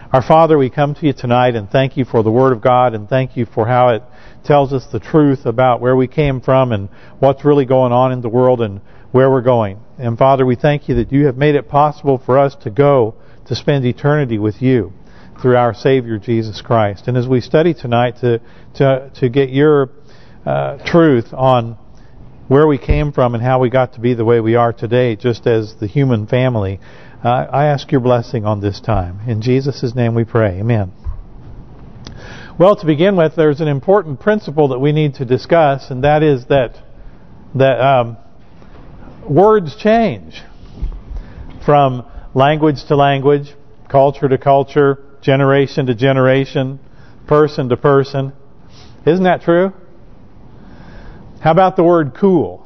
Our Father, we come to you tonight and thank you for the Word of God, and thank you for how it tells us the truth about where we came from and what's really going on in the world and where we're going. And Father, we thank you that you have made it possible for us to go to spend eternity with you through our Savior Jesus Christ. And as we study tonight to get your truth on where we came from and how we got to be the way we are today, just as the human family, I ask your blessing on this time. In Jesus' name we pray. Amen. Well, to begin with, there's an important principle that we need to discuss, and that is that words change from language to language, culture to culture, generation to generation, person to person. Isn't that true? How about the word cool?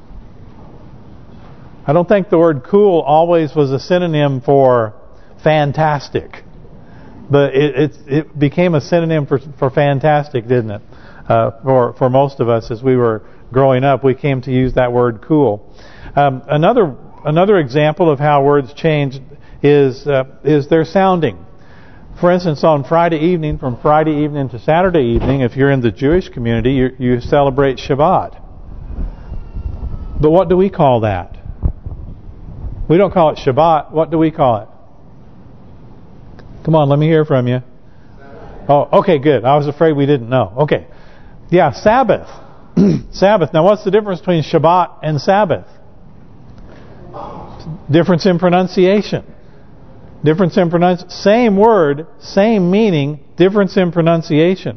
I don't think the word cool always was a synonym for fantastic. But it became a synonym for fantastic, didn't it? For most of us as we were growing up, we came to use that word cool. Another example of how words change is their sounding. For instance, on Friday evening, from Friday evening to Saturday evening, if you're in the Jewish community, you celebrate Shabbat. But what do we call that? We don't call it Shabbat. What do we call it? Come on, let me hear from you. Oh, okay, good. I was afraid we didn't know. Okay. Yeah, Sabbath. Sabbath. Now, what's the difference between Shabbat and Sabbath? Difference in pronunciation. Difference in pronunciation. Same word, same meaning, difference in pronunciation.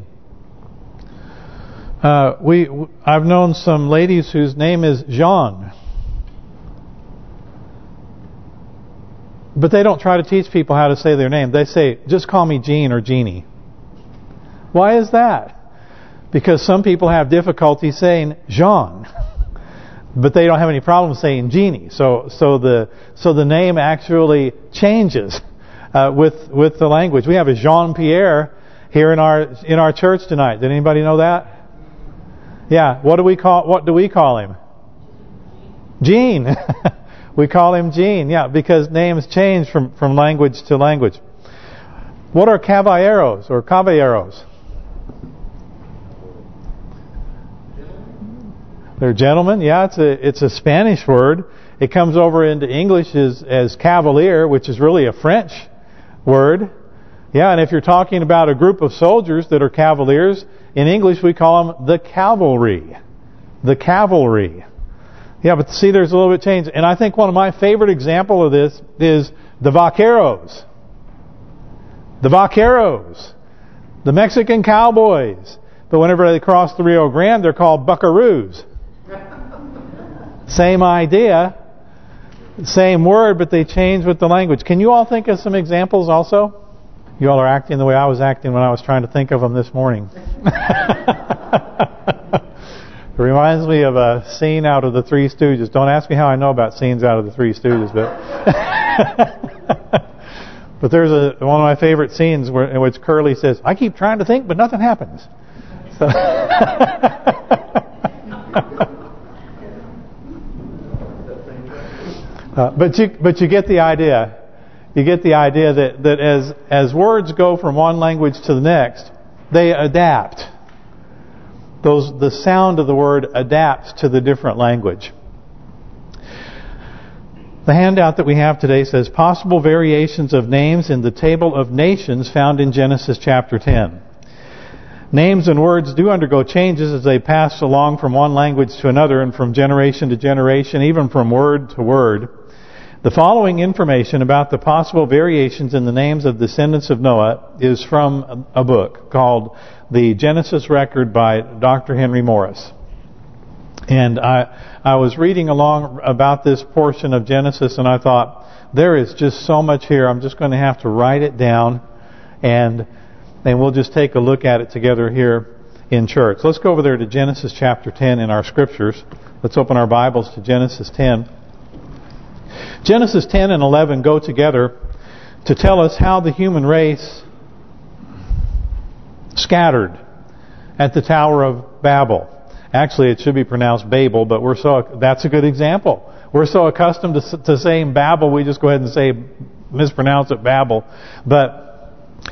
I've known some ladies whose name is Jean. But they don't try to teach people how to say their name. They say, just call me Jean or Jeannie. Why is that? Because some people have difficulty saying Jean. But they don't have any problem saying Jeannie. So the name actually changes with the language. We have a Jean-Pierre here in our church tonight. Did anybody know that? Yeah. What do we call him? Gene. We call him Gene. Yeah, because names change from language to language. What are caballeros or caballeros? They're gentlemen. Yeah, it's a Spanish word. It comes over into English as cavalier, which is really a French word. Yeah, and if you're talking about a group of soldiers that are cavaliers, in English we call them the cavalry. The cavalry. Yeah, but see, there's a little bit of change. And I think one of my favorite example of this is the vaqueros. The vaqueros. The Mexican cowboys. But whenever they cross the Rio Grande, they're called buckaroos. Same idea. Same word, but they change with the language. Can you all think of some examples also? You all are acting the way I was acting when I was trying to think of them this morning. It reminds me of a scene out of the Three Stooges. Don't ask me how I know about scenes out of the Three Stooges, but there's one of my favorite scenes in which Curly says, "I keep trying to think, but nothing happens." So but you get the idea. You get the idea that as words go from one language to the next, they adapt. The sound of the word adapts to the different language. The handout that we have today says possible variations of names in the table of nations found in Genesis chapter 10. Names and words do undergo changes as they pass along from one language to another and from generation to generation, even from word to word. The following information about the possible variations in the names of descendants of Noah is from a book called The Genesis Record by Dr. Henry Morris. And I was reading along about this portion of Genesis, and I thought, there is just so much here. I'm just going to have to write it down, and we'll just take a look at it together here in church. Let's go over there to Genesis chapter 10 in our scriptures. Let's open our Bibles to Genesis 10. Genesis 10 and 11 go together to tell us how the human race scattered at the Tower of Babel. Actually, it should be pronounced Babel, but that's a good example. We're so accustomed to saying Babel, we just go ahead and mispronounce it Babel. But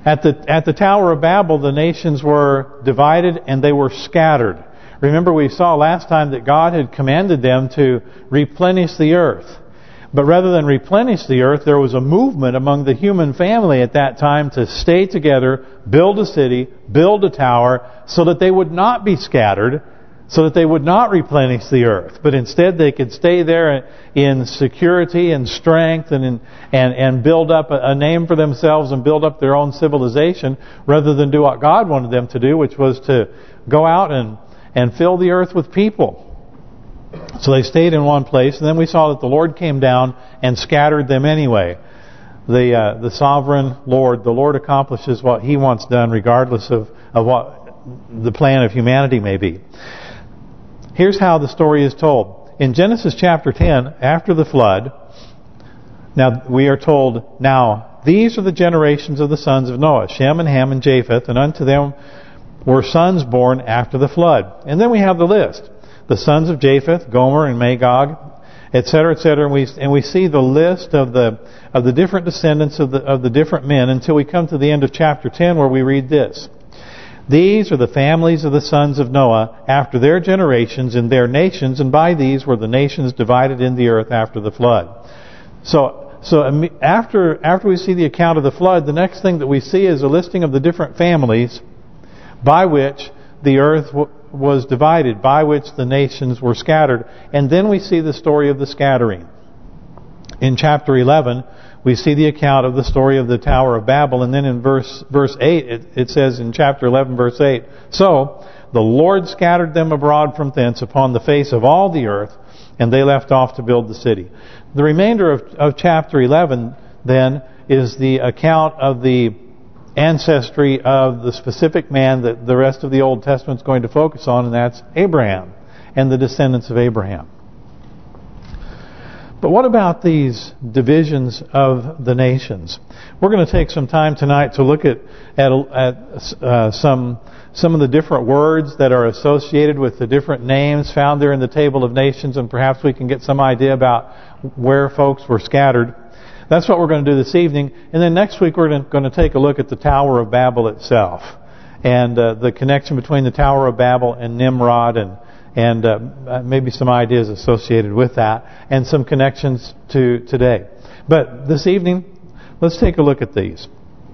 At the Tower of Babel, the nations were divided and they were scattered. Remember, we saw last time that God had commanded them to replenish the earth. But rather than replenish the earth, there was a movement among the human family at that time to stay together, build a city, build a tower, so that they would not be scattered, so that they would not replenish the earth, but instead they could stay there in security and strength and build up a name for themselves and build up their own civilization, rather than do what God wanted them to do, which was to go out and fill the earth with people. So they stayed in one place, and then we saw that the Lord came down and scattered them anyway. The sovereign Lord, the Lord accomplishes what He wants done regardless of what the plan of humanity may be. Here's how the story is told. In Genesis chapter 10, after the flood, now we are told, now these are the generations of the sons of Noah, Shem and Ham and Japheth, and unto them were sons born after the flood. And then we have the list. The sons of Japheth, Gomer and Magog, etc., etc. And we see the list of the different descendants of the different men until we come to the end of chapter 10, where we read this. These are the families of the sons of Noah after their generations in their nations, and by these were the nations divided in the earth after the flood. So after we see the account of the flood, the next thing that we see is a listing of the different families by which the earth was divided, by which the nations were scattered. And then we see the story of the scattering. In chapter 11, we see the account of the story of the Tower of Babel. And then in verse 8, it says in chapter 11, verse 8, So the Lord scattered them abroad from thence upon the face of all the earth, and they left off to build the city. The remainder of chapter 11, then, is the account of the ancestry of the specific man that the rest of the Old Testament is going to focus on, and that's Abraham and the descendants of Abraham. But what about these divisions of the nations? We're going to take some time tonight to look at some of the different words that are associated with the different names found there in the Table of Nations, and perhaps we can get some idea about where folks were scattered. That's what we're going to do this evening. And then next week we're going to take a look at the Tower of Babel itself, and the connection between the Tower of Babel and Nimrod, and maybe some ideas associated with that, and some connections to today. But this evening, let's take a look at these.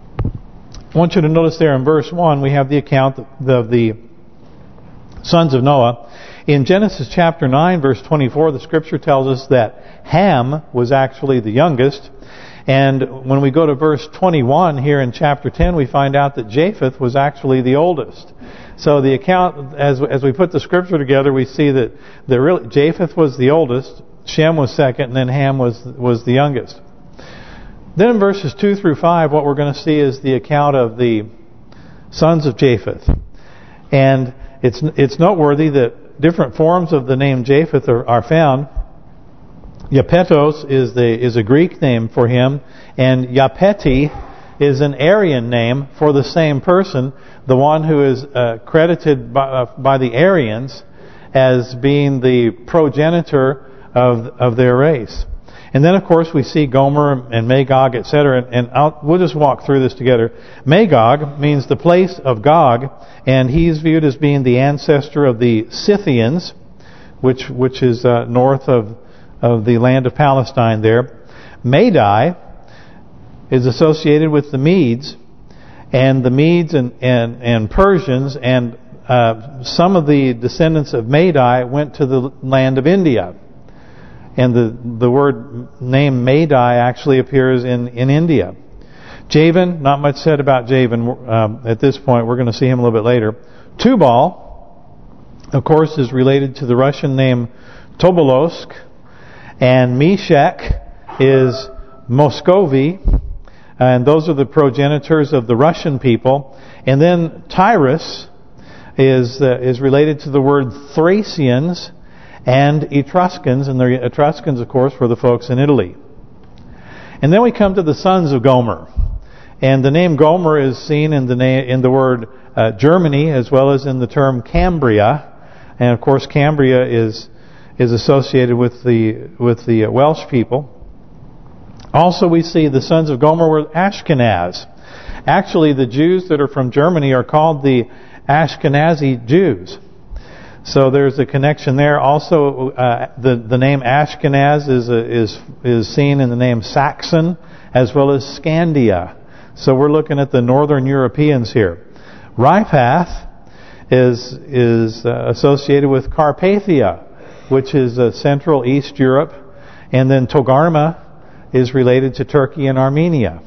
I want you to notice there in verse 1 we have the account of the sons of Noah. In Genesis chapter 9, verse 24, the Scripture tells us that Ham was actually the youngest. And when we go to verse 21 here in chapter 10, we find out that Japheth was actually the oldest. So the account, as we put the Scripture together, we see that really Japheth was the oldest, Shem was second, and then Ham was the youngest. Then in verses 2 through 5, what we're going to see is the account of the sons of Japheth. And it's noteworthy that different forms of the name Japheth are found. Japetos is a Greek name for him, and Japeti is an Aryan name for the same person, the one who is credited by the Aryans as being the progenitor of their race. And then, of course, we see Gomer and Magog, etc. And we'll just walk through this together. Magog means the place of Gog, and he's viewed as being the ancestor of the Scythians, which is north of the land of Palestine there. Madai is associated with the Medes, and the Medes and Persians, and some of the descendants of Madai went to the land of India. And the word name Madai actually appears in India. Javan, not much said about Javan at this point. We're going to see him a little bit later. Tubal, of course, is related to the Russian name Tobolsk. And Meshech is Muscovy. And those are the progenitors of the Russian people. And then Tyrus is related to the word Thracians and Etruscans, and the Etruscans, of course, were the folks in Italy. And then we come to the sons of Gomer, and the name Gomer is seen in the word Germany, as well as in the term Cambria, and of course Cambria is associated with the Welsh people. Also, we see the sons of Gomer were Ashkenaz. Actually, the Jews that are from Germany are called the Ashkenazi Jews. So there's a connection there. Also, the name Ashkenaz is seen in the name Saxon as well as Scandia. So we're looking at the Northern Europeans here. Ripath is associated with Carpathia, which is Central East Europe, and then Togarma is related to Turkey and Armenia.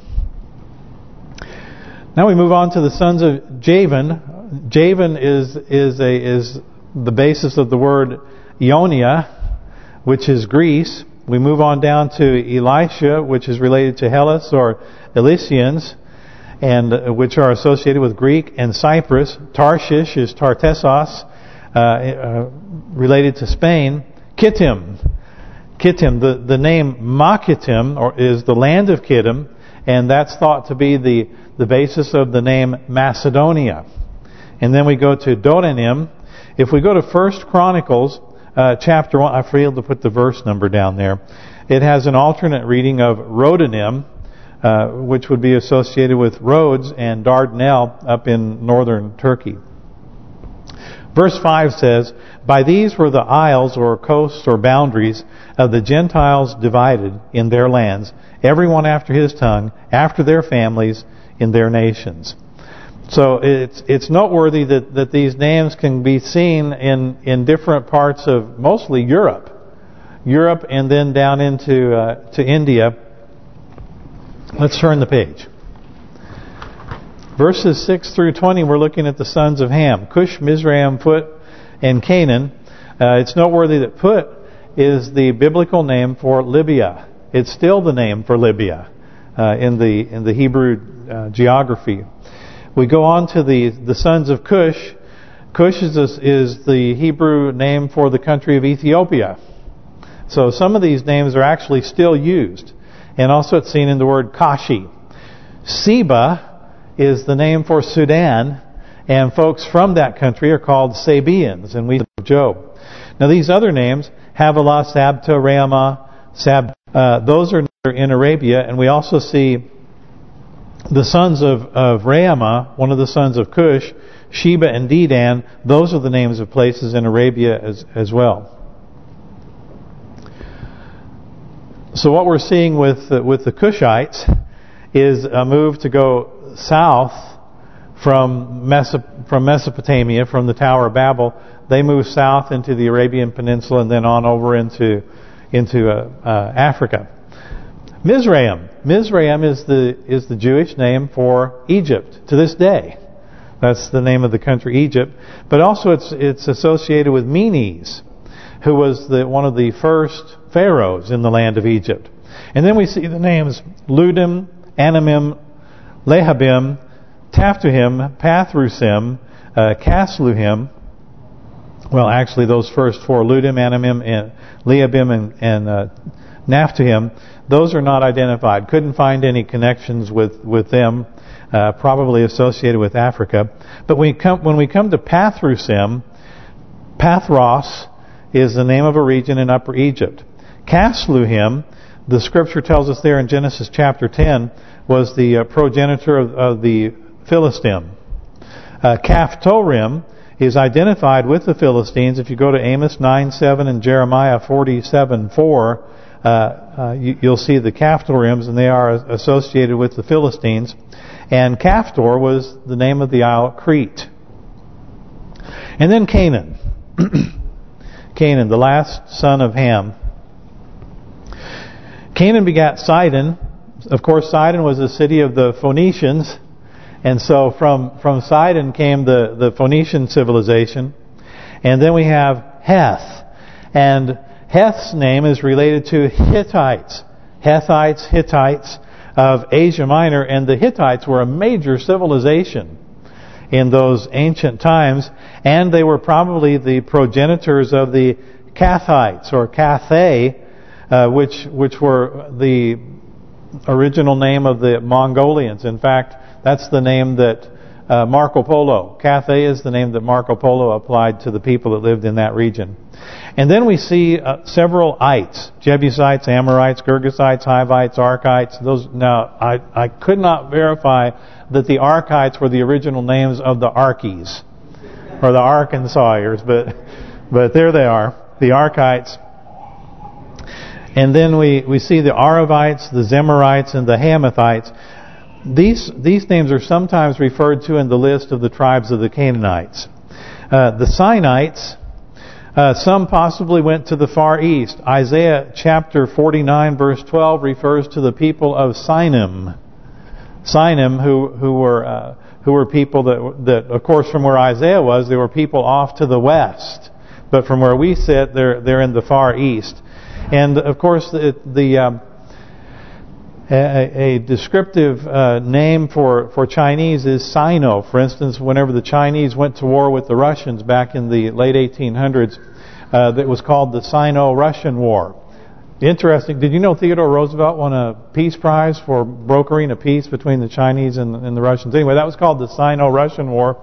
Now we move on to the sons of Javan. Javan is the basis of the word Ionia, which is Greece. We move on down to Elisha, which is related to Hellas or Elysians, and which are associated with Greek and Cyprus. Tarshish is Tartessos, related to Spain. Kittim, the name Makittim is the land of Kittim, and that's thought to be the basis of the name Macedonia. And then we go to Dodanim. If we go to 1 Chronicles chapter 1, I failed to put the verse number down there. It has an alternate reading of Rodanim, which would be associated with Rhodes and Dardanelle up in northern Turkey. Verse 5 says, "By these were the isles or coasts or boundaries of the Gentiles divided in their lands, everyone after his tongue, after their families, in their nations." So it's noteworthy that these names can be seen in different parts of mostly Europe, and then down into to India. Let's turn the page. Verses 6 through 20, we're looking at the sons of Ham: Cush, Mizraim, Put, and Canaan. It's noteworthy that Put is the biblical name for Libya. It's still the name for Libya in the Hebrew geography. We go on to the sons of Cush. Cush is the Hebrew name for the country of Ethiopia. So some of these names are actually still used. And also it's seen in the word Kashi. Seba is the name for Sudan, and folks from that country are called Sabaeans, and we know Job. Now these other names, Havilah, Sabta, Raamah, those are in Arabia, and we also see the sons of Raamah, one of the sons of Cush, Sheba and Dedan. Those are the names of places in Arabia as well. So what we're seeing with the Cushites is a move to go south from Mesopotamia, from the Tower of Babel. They move south into the Arabian Peninsula and then on over into Africa. Mizraim is the Jewish name for Egypt to this day. That's the name of the country, Egypt. But also it's associated with Menes, who was one of the first pharaohs in the land of Egypt. And then we see the names Ludim, Anamim, Lehabim, Taphtuhim, Pathrusim, Casluhim. Well, actually, those first four, Ludim, Anamim, and Lehabim, and Naphtuhim, those are not identified. Couldn't find any connections with them, probably associated with Africa. But when we come to Pathrusim, Pathros is the name of a region in Upper Egypt. Casluhim, the scripture tells us there in Genesis chapter 10, was the progenitor of the Philistine. Caphtorim is identified with the Philistines. If you go to Amos 9:7 and Jeremiah 47:4, you'll see the Caphtorims, and they are associated with the Philistines. And Caphtor was the name of the isle Crete. And then Canaan. Canaan, the last son of Ham. Canaan begat Sidon. Of course, Sidon was a city of the Phoenicians. And so from Sidon came the Phoenician civilization. And then we have Heth. And Heth's name is related to Hittites. Hittites of Asia Minor. And the Hittites were a major civilization in those ancient times. And they were probably the progenitors of the Kathites or Cathay, which were the original name of the Mongolians. In fact, that's the name that Marco Polo. Cathay is the name that Marco Polo applied to the people that lived in that region. And then we see several ites: Jebusites, Amorites, Girgashites, Hivites, Arkites. Those, now, I could not verify that the Arkites were the original names of the Arkies, or the Arkansasiers, but there they are, the Arkites. And then we see the Aravites, the Zemarites, and the Hamathites. These names are sometimes referred to in the list of the tribes of the Canaanites. The Sinites, some possibly went to the Far East. Isaiah chapter 49 verse 12 refers to the people of Sinim. Sinim, who were people that of course from where Isaiah was, they were people off to the west. But from where we sit, they're in the Far East. And of course a descriptive name for Chinese is Sino. For instance, whenever the Chinese went to war with the Russians back in the late 1800s, that was called the Sino-Russian War. Interesting. Did you know Theodore Roosevelt won a peace prize for brokering a peace between the Chinese and the Russians? Anyway, that was called the Sino-Russian War.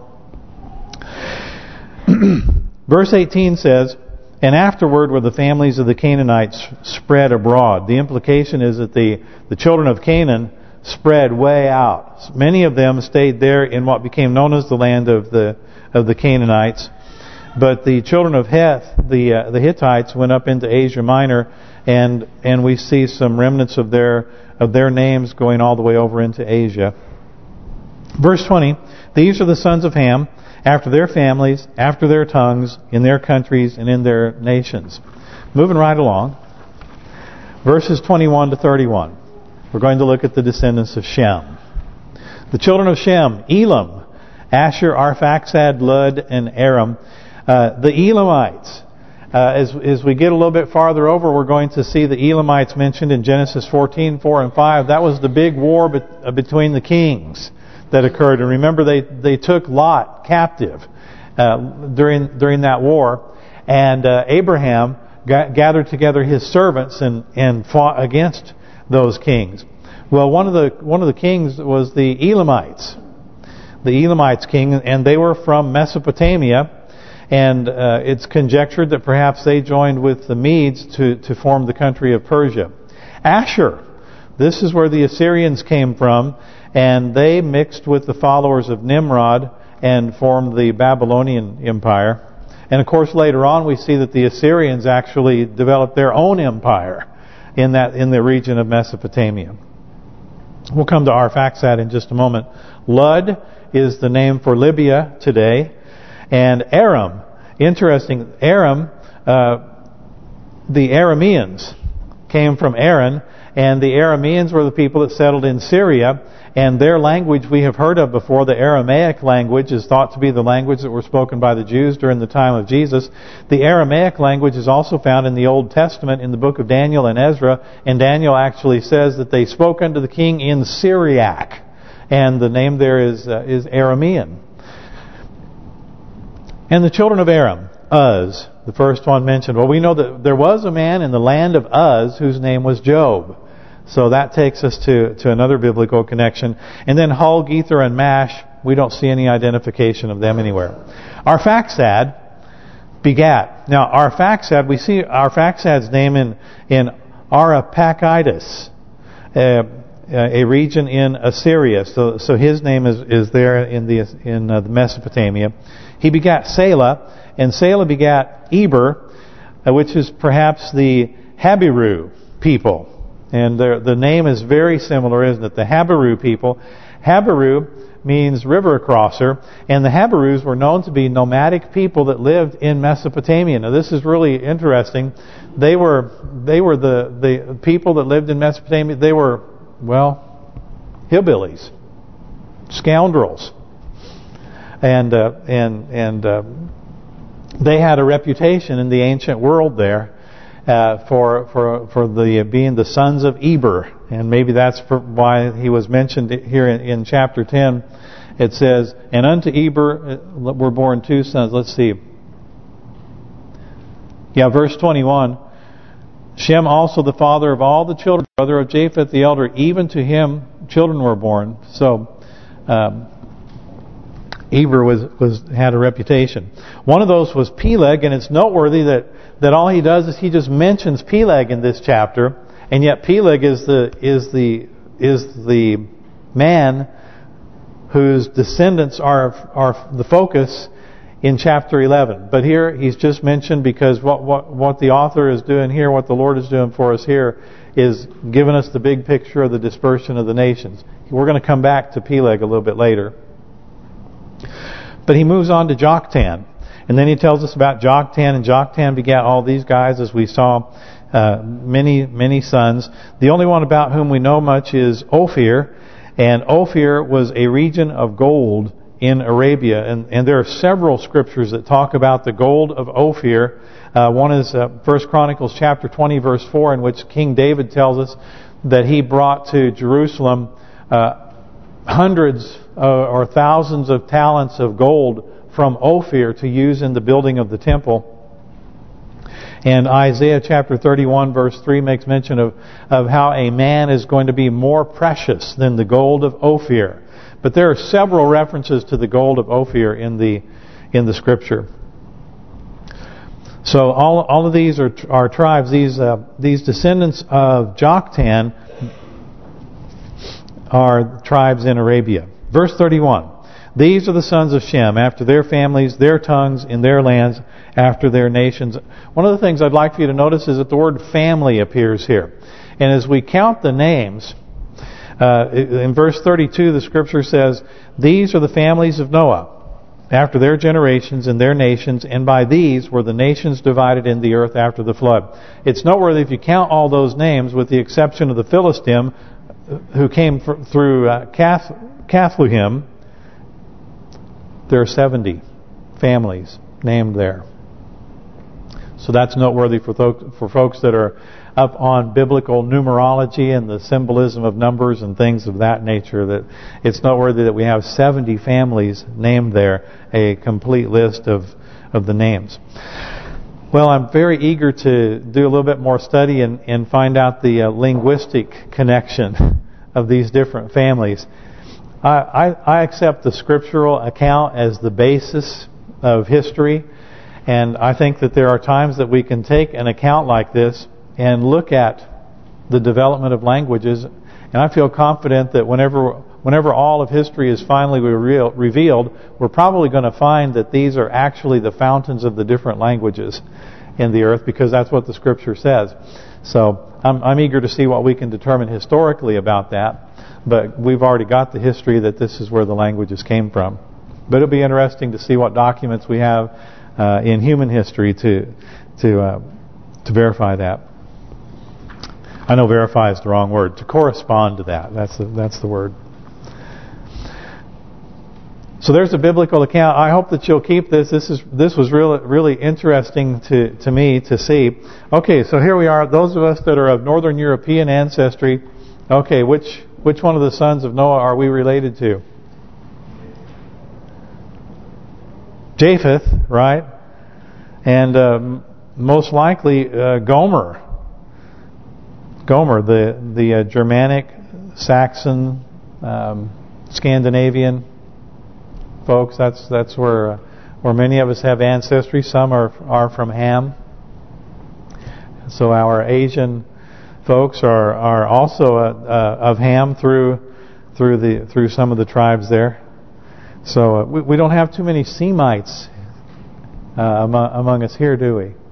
Verse 18 says, "And afterward were the families of the Canaanites spread abroad." The implication is that the children of Canaan spread way out. Many of them stayed there in what became known as the land of the Canaanites. But the children of Heth, the Hittites, went up into Asia Minor, and we see some remnants of their names going all the way over into Asia. Verse 20, "These are the sons of Ham, after their families, after their tongues, in their countries, and in their nations." Moving right along. Verses 21 to 31. We're going to look at the descendants of Shem. The children of Shem: Elam, Asher, Arphaxad, Lud, and Aram. The Elamites. As we get a little bit farther over, we're going to see the Elamites mentioned in Genesis 14, 4 and 5. That was the big war between the kings that occurred. And remember, they took Lot captive during that war, and Abraham gathered together his servants and fought against those kings. Well, one of the kings was the Elamites. The Elamites king, and they were from Mesopotamia, and it's conjectured that perhaps they joined with the Medes to form the country of Persia. Asher, this is where the Assyrians came from, and they mixed with the followers of Nimrod and formed the Babylonian Empire. And of course later on we see that the Assyrians actually developed their own empire in the region of Mesopotamia. We'll come to Arphaxad in just a moment. Lud is the name for Libya today. And Aram, interesting, Aram, the Arameans came from Aaron, and the Arameans were the people that settled in Syria, and their language we have heard of before. The Aramaic language is thought to be the language that were spoken by the Jews during the time of Jesus. The Aramaic language is also found in the Old Testament in the book of Daniel and Ezra, and Daniel actually says that they spoke unto the king in Syriac, and the name there is Aramean. And the children of Aram, Uz, the first one mentioned. Well, we know that there was a man in the land of Uz whose name was Job. So that takes us to another biblical connection. And then Hul, Gether, and Mash, we don't see any identification of them anywhere. Arphaxad begat. Now, Arphaxad, we see Arphaxad's name in Araphachitis, a region in Assyria. So his name is there in the Mesopotamia. He begat Selah, and Selah begat Eber, which is perhaps the Habiru people. And the name is very similar, isn't it? The Habiru people. Habiru means river crosser, and the Habirus were known to be nomadic people that lived in Mesopotamia. Now this is really interesting. They were the people that lived in Mesopotamia. They were, well, hillbillies, scoundrels. And they had a reputation in the ancient world there for being the sons of Eber, and maybe that's why he was mentioned here in chapter 10. It says, "And unto Eber were born two sons." Let's see. Yeah, verse 21. "Shem also the father of all the children, brother of Japheth the elder, even to him children were born." So Eber had a reputation. One of those was Peleg, and it's noteworthy that all he does is he just mentions Peleg in this chapter, and yet Peleg is the man whose descendants are the focus in chapter 11. But here he's just mentioned because what the author is doing here, what the Lord is doing for us here, is giving us the big picture of the dispersion of the nations. We're going to come back to Peleg a little bit later. But he moves on to Joktan. And then he tells us about Joktan, and Joktan begat all these guys, as we saw, many sons. The only one about whom we know much is Ophir, and Ophir was a region of gold in Arabia, and there are several scriptures that talk about the gold of Ophir. One is 1 Chronicles chapter 20 verse 4, in which King David tells us that he brought to Jerusalem hundreds or thousands of talents of gold from Ophir to use in the building of the temple. And Isaiah chapter 31 verse 3 makes mention of how a man is going to be more precious than the gold of Ophir. But there are several references to the gold of Ophir in the scripture. So all of these are tribes. These descendants of Joktan are tribes in Arabia. Verse 31. These are the sons of Shem, after their families, their tongues, in their lands, after their nations. One of the things I'd like for you to notice is that the word family appears here. And as we count the names, in verse 32 the scripture says, these are the families of Noah, after their generations and their nations, and by these were the nations divided in the earth after the flood. It's noteworthy if you count all those names, with the exception of the Philistine, who came through Cathluhim, there are 70 families named there. So that's noteworthy for folks that are up on biblical numerology and the symbolism of numbers and things of that nature. That it's noteworthy that we have 70 families named there, a complete list of the names. Well, I'm very eager to do a little bit more study and find out the linguistic connection of these different families. I accept the scriptural account as the basis of history, and I think that there are times that we can take an account like this and look at the development of languages, and I feel confident that whenever all of history is finally revealed, we're probably going to find that these are actually the fountains of the different languages in the earth, because that's what the scripture says. So I'm eager to see what we can determine historically about that. But we've already got the history that this is where the languages came from. But it'll be interesting to see what documents we have in human history to verify that. I know verify is the wrong word. To correspond to that. That's the word. So there's a biblical account. I hope that you'll keep this. This was really interesting to me to see. Okay, so here we are. Those of us that are of Northern European ancestry. Okay, which one of the sons of Noah are we related to? Japheth, right? And most likely Gomer. Gomer, the Germanic, Saxon, Scandinavian folks. That's where many of us have ancestry. Some are from Ham. So our Asian folks are also of Ham through some of the tribes there. So we don't have too many Semites among us here, do we?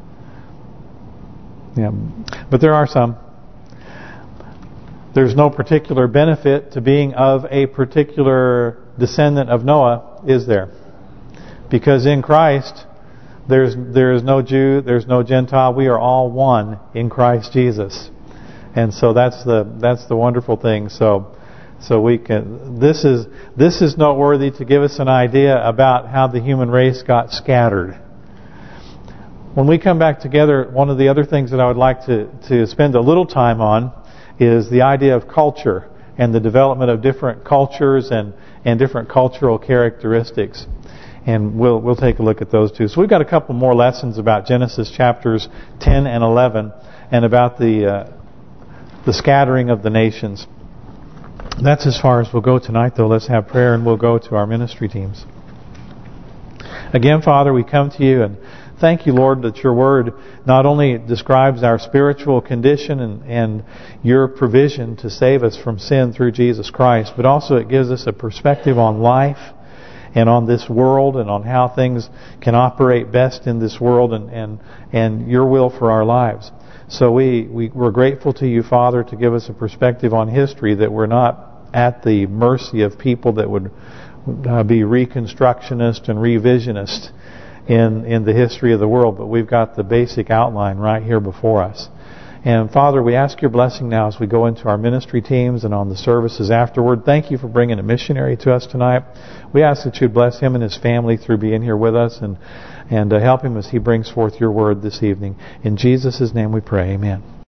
Yeah, but there are some. There's no particular benefit to being of a particular descendant of Noah, is there? Because in Christ, there is no Jew, there's no Gentile. We are all one in Christ Jesus, and so that's the wonderful thing. So we can. This is noteworthy to give us an idea about how the human race got scattered. When we come back together, one of the other things that I would like to spend a little time on is the idea of culture and the development of different cultures and different cultural characteristics. And we'll take a look at those too. So we've got a couple more lessons about Genesis chapters 10 and 11 and about the scattering of the nations. That's as far as we'll go tonight, though. Let's have prayer and we'll go to our ministry teams. Again, Father, we come to you and thank you, Lord, that your word not only describes our spiritual condition and your provision to save us from sin through Jesus Christ, but also it gives us a perspective on life and on this world and on how things can operate best in this world and your will for our lives. So we're grateful to you, Father, to give us a perspective on history, that we're not at the mercy of people that would be reconstructionist and revisionist in the history of the world, but we've got the basic outline right here before us. And Father, we ask your blessing now as we go into our ministry teams and on the services afterward. Thank you for bringing a missionary to us tonight. We ask that you'd bless him and his family through being here with us and help him as he brings forth your word this evening. In Jesus' name we pray, amen.